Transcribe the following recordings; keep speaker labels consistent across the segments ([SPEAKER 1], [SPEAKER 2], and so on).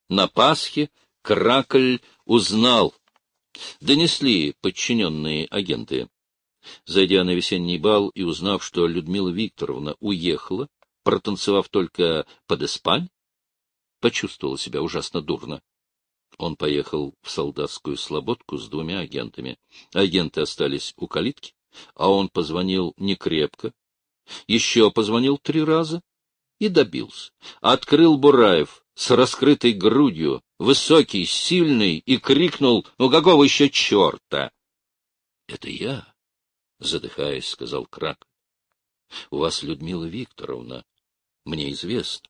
[SPEAKER 1] На Пасхе Кракль узнал. Донесли подчиненные агенты. Зайдя на весенний бал и узнав, что Людмила Викторовна уехала, протанцевав только под Испань, почувствовал себя ужасно дурно. Он поехал в солдатскую слободку с 2 агентами. Агенты остались у калитки, а он позвонил некрепко, еще позвонил 3 раза и добился. Открыл Бураев с раскрытой грудью, высокий, сильный, и крикнул: «Ну какого еще черта?» — Это я, — задыхаясь, сказал Кракль. — У вас Людмила Викторовна, мне известно.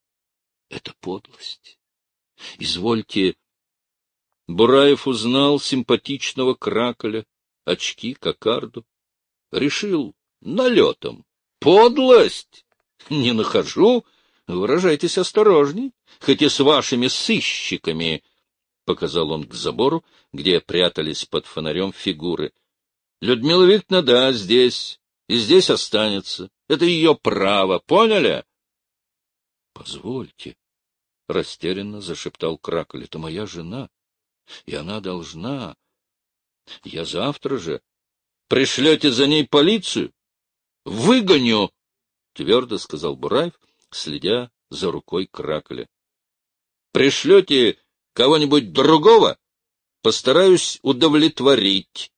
[SPEAKER 1] Это подлость. Извольте. Бураев узнал симпатичного Кракля, очки, кокарду. Решил налетом. Подлость? Не нахожу. Выражайтесь осторожней, хоть и с вашими сыщиками, — показал он к забору, где прятались под фонарем фигуры. Людмила Викторовна, да, здесь, и здесь останется. Это ее право, поняли? — Позвольте, — растерянно зашептал Кракль, — это моя жена, и она должна. Я завтра же. Пришлете за ней полицию? — Выгоню, — твердо сказал Бураев, следя за рукой Кракля. — Пришлете кого-нибудь другого? Постараюсь удовлетворить.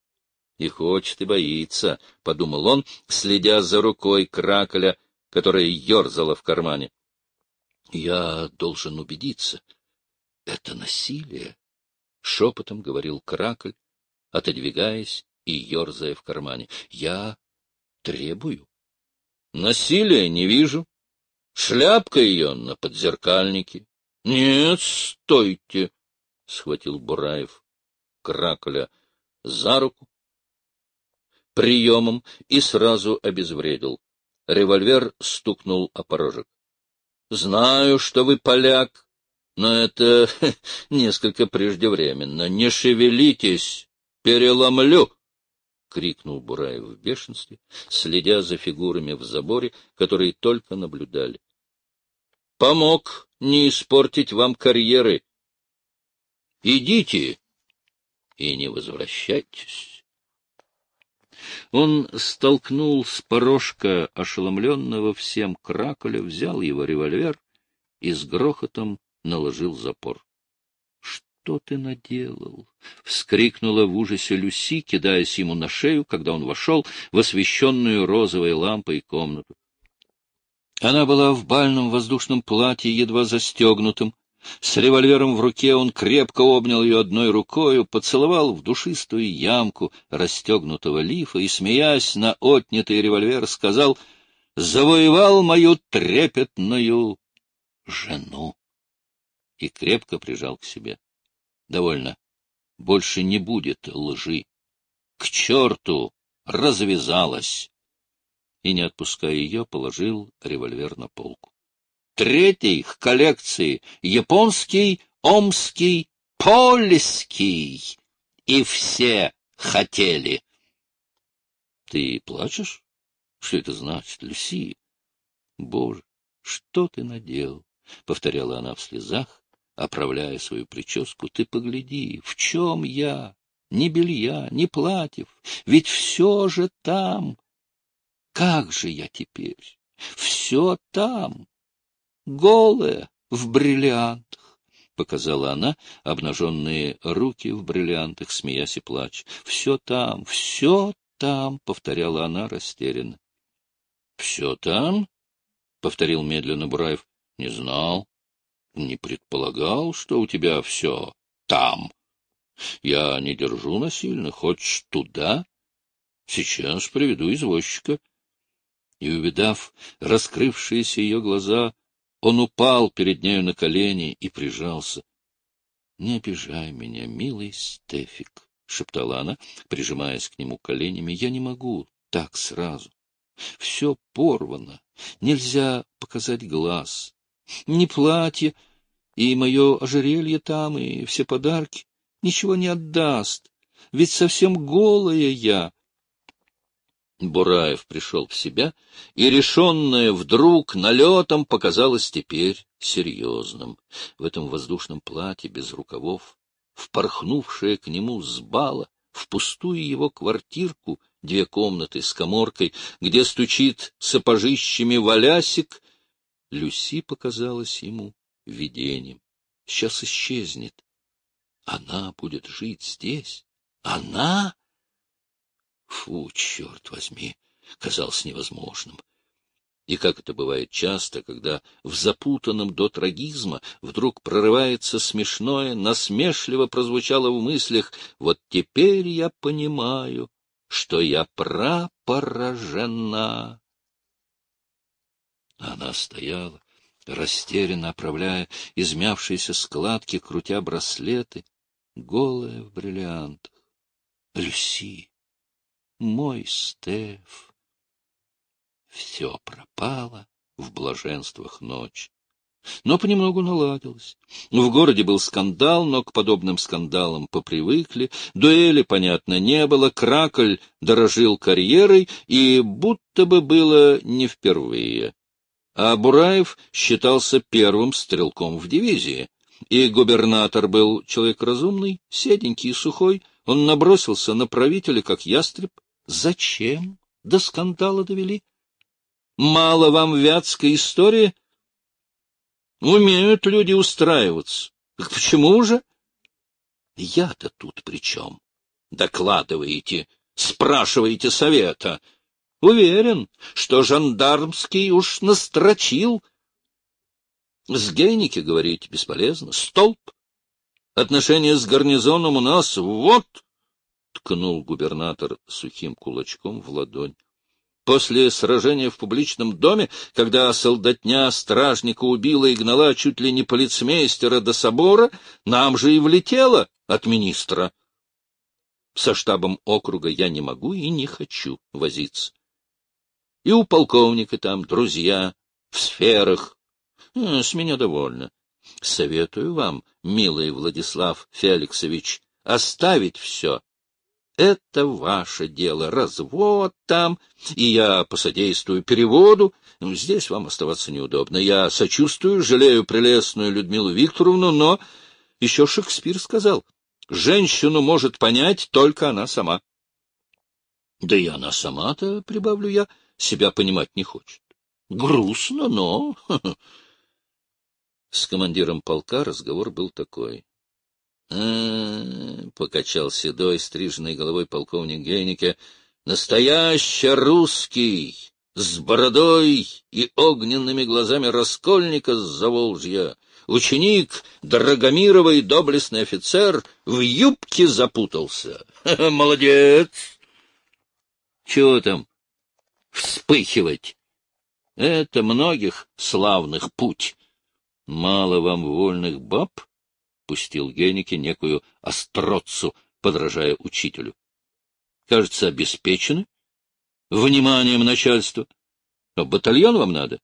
[SPEAKER 1] И хочет, и боится, — подумал он, следя за рукой Кракля, которая ерзала в кармане. — Я должен убедиться. Это насилие, — шепотом говорил Кракль, отодвигаясь и ерзая в кармане. — Я требую. — Насилия не вижу. Шляпка ее на подзеркальнике. — Нет, стойте, — схватил Бураев Кракля за руку приемом и сразу обезвредил. Револьвер стукнул о порожек. — Знаю, что вы поляк, но это несколько преждевременно. Не шевелитесь, переломлю! — крикнул Бураев в бешенстве, следя за фигурами в заборе, которые только наблюдали. — Помог не испортить вам карьеры. Идите и не возвращайтесь. Он столкнул с порожка ошеломленного всем Кракля, взял его револьвер и с грохотом наложил запор. — Что ты наделал? — вскрикнула в ужасе Люси, кидаясь ему на шею, когда он вошел в освещенную розовой лампой комнату. Она была в бальном воздушном платье, едва застегнутом. С револьвером в руке он крепко обнял ее одной рукою, поцеловал в душистую ямку расстегнутого лифа и, смеясь на отнятый револьвер, сказал: «Завоевал мою трепетную жену!» И крепко прижал к себе. «Довольно. Больше не будет лжи. К черту! Развязалась!» И, не отпуская ее, положил револьвер на полку. Третий к коллекции японский, омский, польский. И все хотели. — Ты плачешь? Что это значит, Люси? — Боже, что ты наделал? — повторяла она в слезах, оправляя свою прическу. — Ты погляди, в чем я? Ни белья, ни платьев. Ведь все же там. Как же я теперь? Все там. Голая, в бриллиантах, — показала она обнаженные руки в бриллиантах, смеясь и плача. — Все там, — повторяла она растерянно. — Все там? — повторил медленно Бураев. — Не знал, не предполагал, что у тебя все там. Я не держу насильно, хочешь туда? Сейчас приведу извозчика. И, увидав раскрывшиеся ее глаза, он упал перед нею на колени и прижался. — Не обижай меня, милый Стефик, — шептала она, прижимаясь к нему коленями. — Я не могу так сразу. Все порвано, нельзя показать глаз. Ни платье, и мое ожерелье там, и все подарки ничего не отдаст, ведь совсем голая я. Бураев пришел в себя, и решенное вдруг налетом показалось теперь серьезным. В этом воздушном платье без рукавов, впорхнувшая к нему с бала в пустую его квартирку, 2 комнаты с каморкой, где стучит сапожищами Валясик, Люси показалась ему видением. Сейчас исчезнет. Она будет жить здесь? Она? Фу, черт возьми, казалось невозможным. И как это бывает часто, когда в запутанном до трагизма вдруг прорывается смешное, насмешливо прозвучало в мыслях: «Вот теперь я понимаю, что я поражена». Она стояла, растерянно оправляя измявшиеся складки, крутя браслеты, голая в бриллиантах. Люси, мой Стеф. Все пропало в блаженствах ночи. Но понемногу наладилось. В городе был скандал, но к подобным скандалам попривыкли. Дуэли, понятно, не было. Кракль дорожил карьерой, и будто бы было не впервые. А Бураев считался первым стрелком в дивизии. И губернатор был человек разумный, седенький и сухой. Он набросился на правителя, как ястреб. Зачем до скандала довели? Мало вам вятской истории? Умеют люди устраиваться. Так почему же? Я-то тут при чем? Докладываете, спрашиваете совета. Уверен, что жандармский уж настрочил. С Гейнике, говорите, бесполезно. Столб. Отношения с гарнизоном у нас вот, — ткнул губернатор сухим кулачком в ладонь. После сражения в публичном доме, когда солдатня стражника убила и гнала чуть ли не полицмейстера до собора, нам же и влетело от министра. Со штабом округа я не могу и не хочу возиться. И у полковника там друзья в сферах. С меня довольно. Советую вам, милый Владислав Феликсович, оставить все. Это ваше дело, развод там, и я посодействую переводу. Здесь вам оставаться неудобно. Я сочувствую, жалею прелестную Людмилу Викторовну, но еще Шекспир сказал, женщину может понять только она сама. Да и она сама-то, прибавлю я, себя понимать не хочет. Грустно, но... С командиром полка разговор был такой. Покачал седой, стриженной головой полковник Гейнике, — настоящий русский, с бородой и огненными глазами раскольника с Заволжья, ученик Драгомирова и доблестный офицер в юбке запутался. Молодец! Чего там вспыхивать? Это многих славных путь. Мало вам вольных баб? — пустил Гейнике некую остроцу, подражая учителю. — Кажется, обеспечены? Вниманием начальства. А батальон вам надо?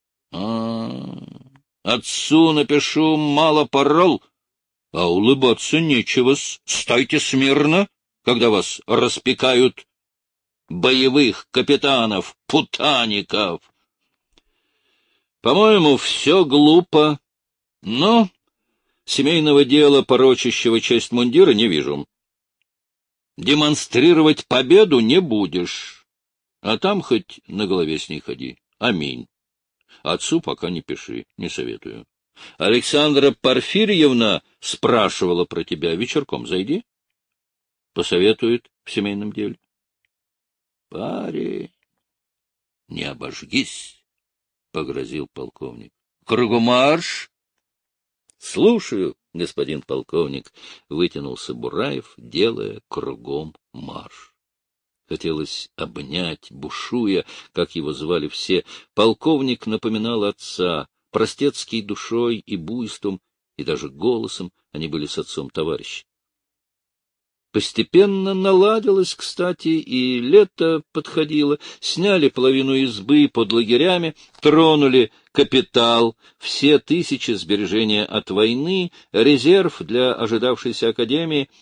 [SPEAKER 1] Отцу напишу, мало порол, а улыбаться нечего. Стойте смирно, когда вас распекают боевых капитанов, путаников. По-моему, все глупо, но... Семейного дела, порочащего честь мундира, не вижу. Демонстрировать победу не будешь, а там хоть на голове с ней ходи. Аминь. Отцу пока не пиши, не советую. Александра Порфирьевна спрашивала про тебя. Вечерком зайди. Посоветует в семейном деле. Парень, не обожгись, — погрозил полковник. Кругомарш! — Слушаю, господин полковник, — вытянулся Бураев, делая кругом марш. Хотелось обнять, бушуя, как его звали все. Полковник напоминал отца, простецкий душой и буйством, и даже голосом они были с отцом товарищи. Постепенно наладилось, кстати, и лето подходило. Сняли половину избы под лагерями, тронули капитал, все 1000 сбережения от войны, резерв для ожидавшейся академии.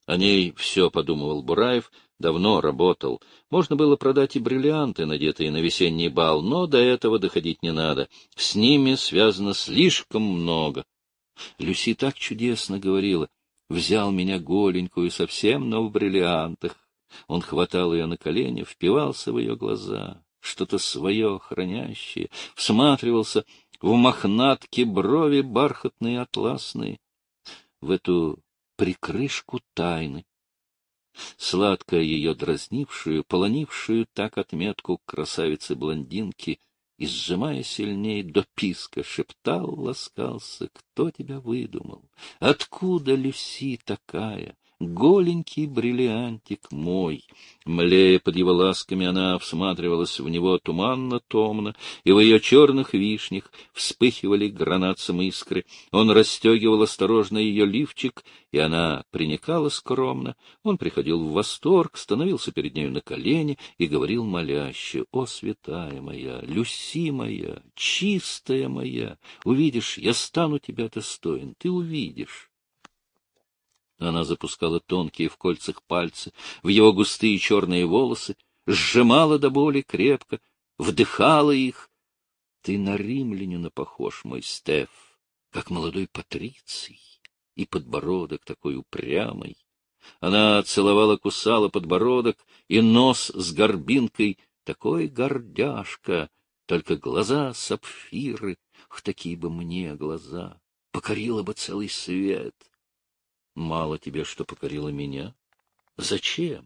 [SPEAKER 1] О ней все подумывал Бураев, давно работал. Можно было продать и бриллианты, надетые на весенний бал, но до этого доходить не надо. С ними связано слишком много. Люси так чудесно говорила. Взял меня голенькую совсем, но в бриллиантах. Он хватал ее на колени, впивался в ее глаза, что-то свое хранящее, всматривался в мохнатки брови бархатные атласные, в эту прикрышку тайны, сладко ее дразнившую, полонившую так отметку красавицы-блондинки, и, сжимая сильней до писка, шептал, ласкался: кто тебя выдумал? Откуда, Люси, такая? Голенький бриллиантик мой. Млея под его ласками, она всматривалась в него туманно-томно, и в ее черных вишнях вспыхивали гранатцем искры. Он расстегивал осторожно ее лифчик, и она приникала скромно. Он приходил в восторг, становился перед нею на колени и говорил моляще: «О, святая моя, Люси моя, чистая моя, увидишь, я стану тебя достоин, ты увидишь». Она запускала тонкие в кольцах пальцы в его густые черные волосы, сжимала до боли крепко, вдыхала их. Ты на римлянина похож, мой Стеф, как молодой Патриций, и подбородок такой упрямый. Она целовала, кусала подбородок и нос с горбинкой, такой гордяшка, только глаза сапфиры, ах, такие бы мне глаза, покорила бы целый свет. Мало тебе, что покорила меня? Зачем?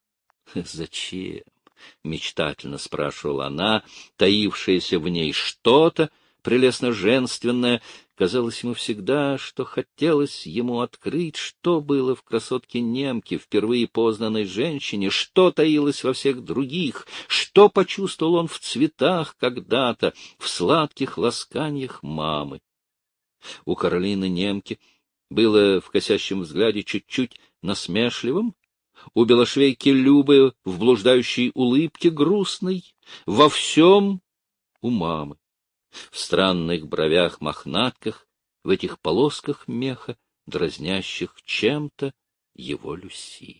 [SPEAKER 1] Зачем? Мечтательно спрашивала она, таившаяся в ней что-то прелестно-женственное. Казалось ему всегда, что хотелось ему открыть, что было в красотке-немке, впервые познанной женщине, что таилось во всех других, что почувствовал он в цветах когда-то, в сладких ласканьях мамы. У Каролины-немки было в косящем взгляде чуть-чуть насмешливым, у белошвейки Любы в блуждающей улыбке грустной, во всем у мамы, в странных бровях-мохнатках, в этих полосках меха, дразнящих чем-то его Люси.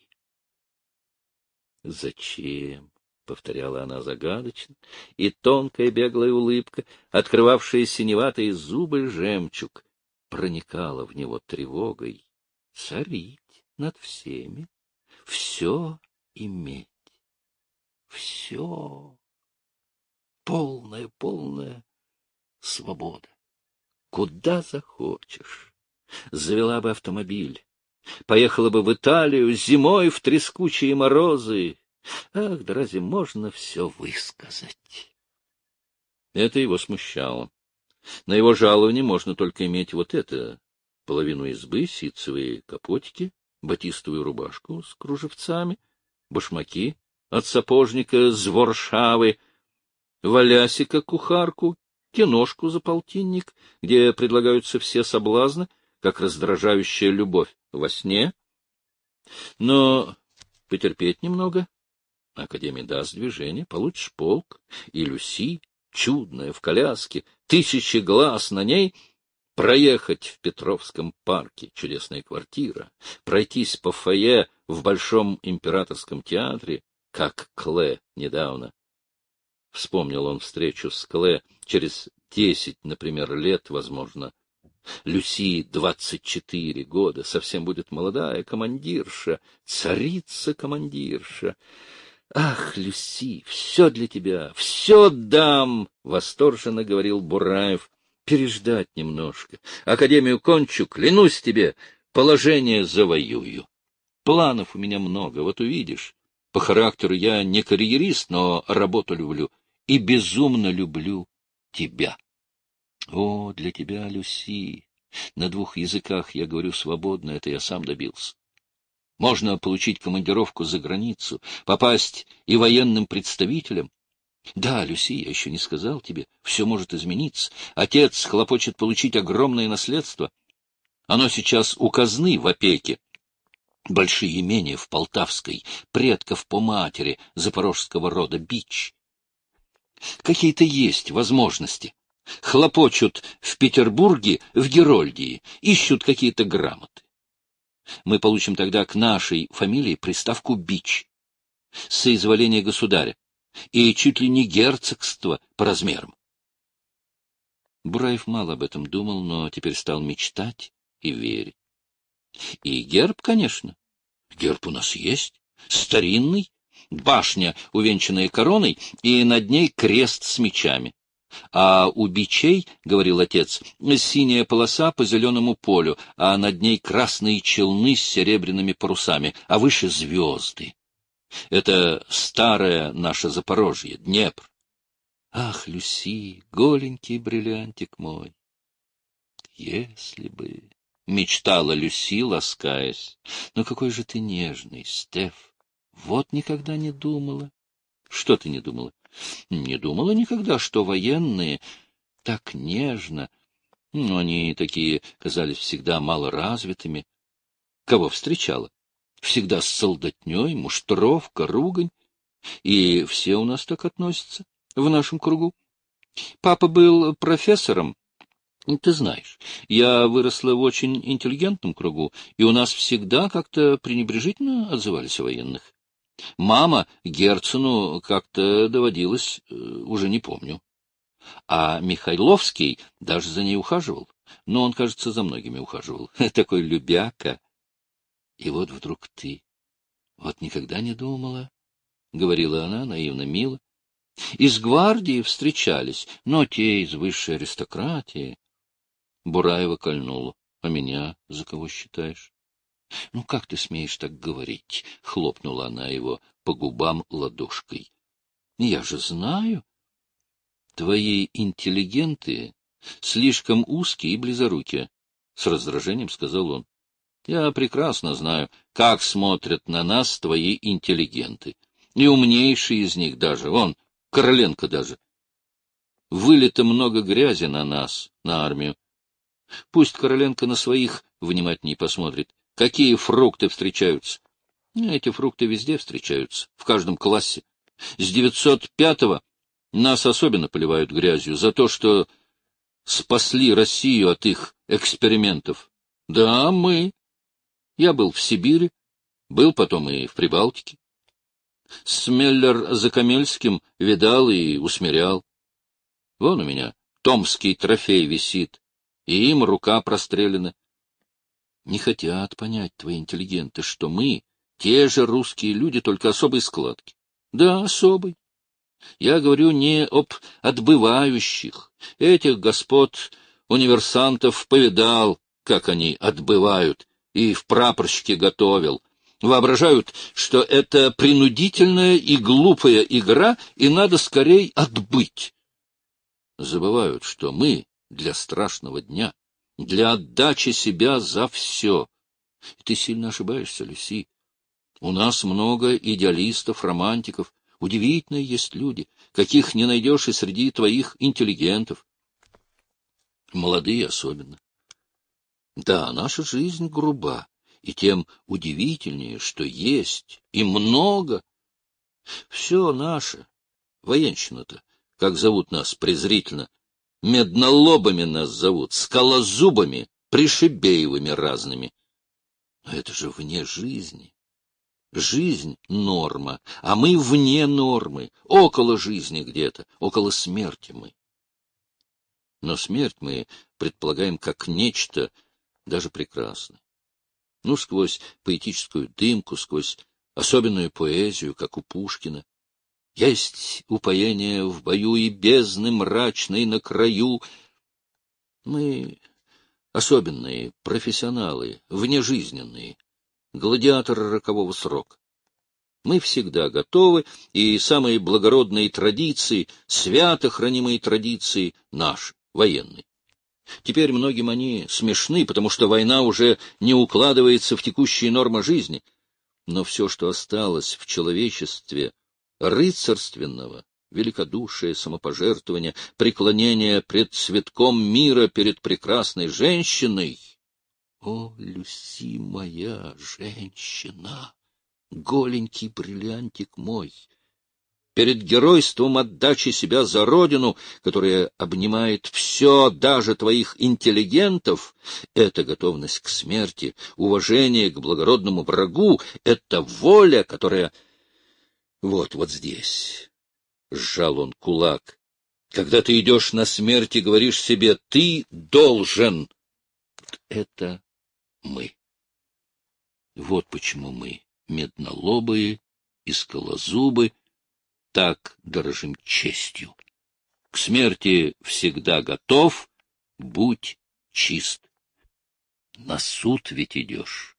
[SPEAKER 1] «Зачем?» — повторяла она загадочно, и тонкая беглая улыбка, открывавшая синеватые зубы жемчуг, проникала в него тревогой. Царить над всеми, все иметь, все, полная свобода. Куда захочешь. Завела бы автомобиль, поехала бы в Италию зимой в трескучие морозы. Ах, да разве можно все высказать? Это его смущало. На его жалование можно только иметь вот это: половину избы, ситцевые капотики, батистовую рубашку с кружевцами, башмаки от сапожника с Воршавы, валясика кухарку, киношку за полтинник, где предлагаются все соблазны, как раздражающая любовь во сне. Но потерпеть немного, Академия даст движение, получишь полк, и Люси, чудная, в коляске, 1000 глаз на ней, проехать в Петровском парке, чудесная квартира, пройтись по фойе в Большом императорском театре, как Кле недавно. Вспомнил он встречу с Кле через 10, например, лет, возможно. Люси 24 года, совсем будет молодая командирша, царица-командирша. «Ах, Люси, все для тебя, все дам!» — восторженно говорил Бураев. «Переждать немножко. Академию кончу, клянусь тебе, положение завоюю. Планов у меня много, вот увидишь. По характеру я не карьерист, но работу люблю и безумно люблю тебя. О, для тебя, Люси, на 2 языках я говорю свободно, это я сам добился. Можно получить командировку за границу, попасть и военным представителем. Да, Люси, я еще не сказал тебе, все может измениться. Отец хлопочет получить огромное наследство. Оно сейчас у казны в опеке. Большие имения в Полтавской, предков по матери, запорожского рода Бич. Какие-то есть возможности. Хлопочут в Петербурге, в Герольдии, ищут какие-то грамоты. Мы получим тогда к нашей фамилии приставку «Бич» с соизволения государя и чуть ли не герцогство по размерам. Бураев мало об этом думал, но теперь стал мечтать и верить. И герб, конечно. Герб у нас есть. Старинный. Башня, увенчанная короной, и над ней крест с мечами. А у бичей, — говорил отец, — синяя полоса по зеленому полю, а над ней красные челны с серебряными парусами, а выше звезды. Это старое наше Запорожье, Днепр. Ах, Люси, голенький бриллиантик мой! Если бы... — мечтала Люси, ласкаясь. — Но какой же ты нежный, Стеф! Вот никогда не думала. — Что ты не думала? — Не думала никогда, что военные так нежно. Но они такие казались всегда малоразвитыми. Кого встречала? Всегда с солдатней, муштровка, ругань. И все у нас так относятся в нашем кругу. Папа был профессором. Ты знаешь, я выросла в очень интеллигентном кругу, и у нас всегда как-то пренебрежительно отзывались о военных. Мама Герцену как-то доводилось, уже не помню. А Михайловский даже за ней ухаживал. Но он, кажется, за многими ухаживал. Такой любяка. И вот вдруг ты. Вот никогда не думала, — говорила она наивно мило. Из гвардии встречались, но те из высшей аристократии. Бураева кольнула. — А меня за кого считаешь? — Ну, как ты смеешь так говорить? — хлопнула она его по губам ладошкой. — Я же знаю. Твои интеллигенты слишком узкие и близорукие, — с раздражением сказал он. — Я прекрасно знаю, как смотрят на нас твои интеллигенты. И умнейшие из них даже, вон, Короленко даже. Вылито много грязи на нас, на армию. Пусть Короленко на своих внимательней посмотрит. Какие фрукты встречаются? Эти фрукты везде встречаются, в каждом классе. С 905-го нас особенно поливают грязью за то, что спасли Россию от их экспериментов. Да, мы. Я был в Сибири, был потом и в Прибалтике. С Меллер-Закамельским видал и усмирял. Вон у меня томский трофей висит, и им рука прострелена. Не хотят понять твои интеллигенты, что мы те же русские люди, только особой складки. Да, особой. Я говорю не об отбывающих. Этих господ универсантов повидал, как они отбывают, и в прапорщике готовил. Воображают, что это принудительная и глупая игра, и надо скорей отбыть. Забывают, что мы для страшного дня, для отдачи себя за все. И ты сильно ошибаешься, Люси. У нас много идеалистов, романтиков. Удивительные есть люди, каких не найдешь и среди твоих интеллигентов. Молодые особенно. Да, наша жизнь груба, и тем удивительнее, что есть, и много. Все наше. Военщина-то, как зовут нас презрительно, меднолобами нас зовут, скалозубами, пришибеевыми разными. Но это же вне жизни. Жизнь — норма, а мы вне нормы, около жизни где-то, около смерти мы. Но смерть мы предполагаем как нечто даже прекрасное. Ну, сквозь поэтическую дымку, сквозь особенную поэзию, как у Пушкина. Есть упоение в бою и бездны мрачной на краю. Мы особенные, профессионалы, внежизненные, гладиаторы рокового срока. Мы всегда готовы, и самые благородные традиции, свято хранимые традиции наши, военные. Теперь многим они смешны, потому что война уже не укладывается в текущие нормы жизни. Но все, что осталось в человечестве рыцарственного, великодушие, самопожертвование, преклонение пред цветком мира, перед прекрасной женщиной. О, Люси моя женщина, голенький бриллиантик мой! перед геройством отдачи себя за родину, которая обнимает все, даже твоих интеллигентов, это готовность к смерти, уважение к благородному врагу, это воля, которая... Вот здесь. Сжал он кулак. Когда ты идешь на смерть и говоришь себе «ты должен», это мы. Вот почему мы, меднолобые и скалозубы, так дорожим честью. К смерти всегда готов, будь чист. На суд ведь идешь.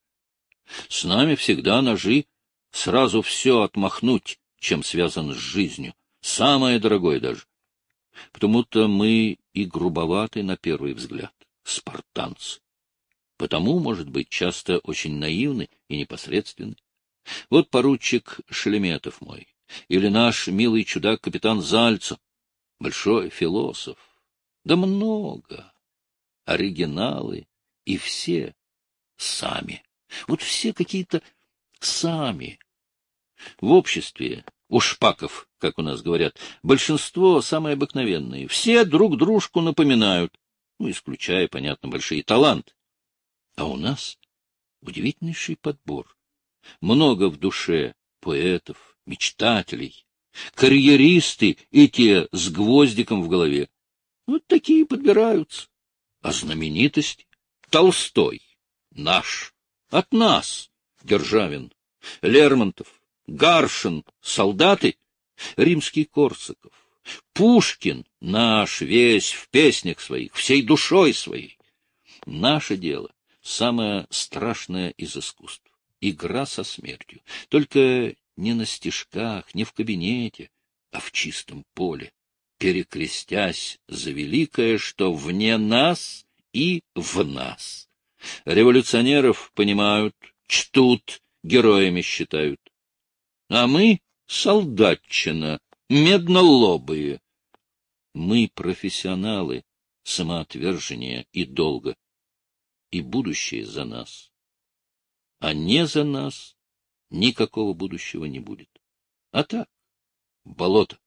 [SPEAKER 1] С нами всегда ножи, сразу все отмахнуть, чем связан с жизнью, самое дорогое даже. Потому-то мы и грубоваты на первый взгляд, спартанцы. Потому, может быть, часто очень наивны и непосредственны. Вот поручик Шереметов мой, или наш милый чудак капитан Зальцев, большой философ. Да много. Оригиналы. И все сами. Вот все какие-то сами. В обществе, у шпаков, как у нас говорят, большинство самые обыкновенные. Все друг дружку напоминают, исключая, понятно, большие таланты. А у нас удивительнейший подбор. Много в душе поэтов, мечтателей, карьеристы и те с гвоздиком в голове. Вот такие подбираются. А знаменитости? Толстой — наш, от нас, Державин, Лермонтов, Гаршин — солдаты, римский Корсаков, Пушкин — наш весь в песнях своих, всей душой своей. Наше дело — самое страшное из искусств. Игра со смертью. Только не на стишках, не в кабинете, а в чистом поле, перекрестясь за великое, что вне нас и в нас. Революционеров понимают, чтут, героями считают. А мы — солдатчина, меднолобые. Мы — профессионалы, самоотвержения и долга. И будущее за нас. А не за нас никакого будущего не будет. А так, болото.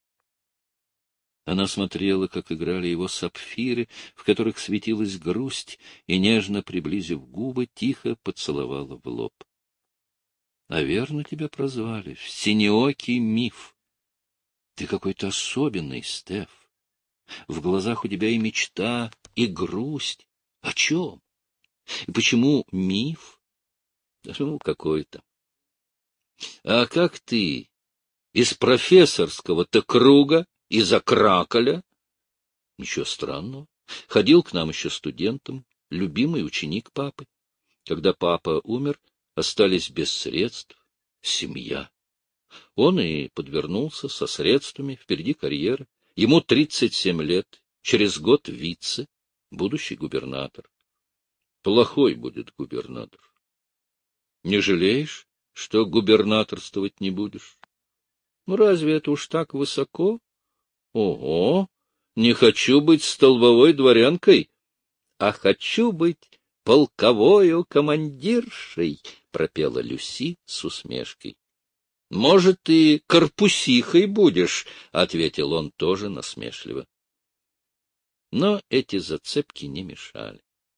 [SPEAKER 1] Она смотрела, как играли его сапфиры, в которых светилась грусть, и, нежно приблизив губы, тихо поцеловала в лоб. — А верно тебя прозвали? Синеокий миф. Ты какой-то особенный, Стеф. В глазах у тебя и мечта, и грусть. О чем? И почему миф? Какой-то. А как ты? Из профессорского-то круга? Из-за Краколя? Ничего странного. Ходил к нам еще студентом, любимый ученик папы. Когда папа умер, остались без средств, семья. Он и подвернулся со средствами, впереди карьера. Ему 37 лет, через год вице, будущий губернатор. Плохой будет губернатор. Не жалеешь, что губернаторствовать не будешь? Разве это уж так высоко? Ого! Не хочу быть столбовой дворянкой, а хочу быть полковою командиршей, — пропела Люси с усмешкой. — Может, и корпусихой будешь, — ответил он тоже насмешливо. Но эти зацепки не мешали.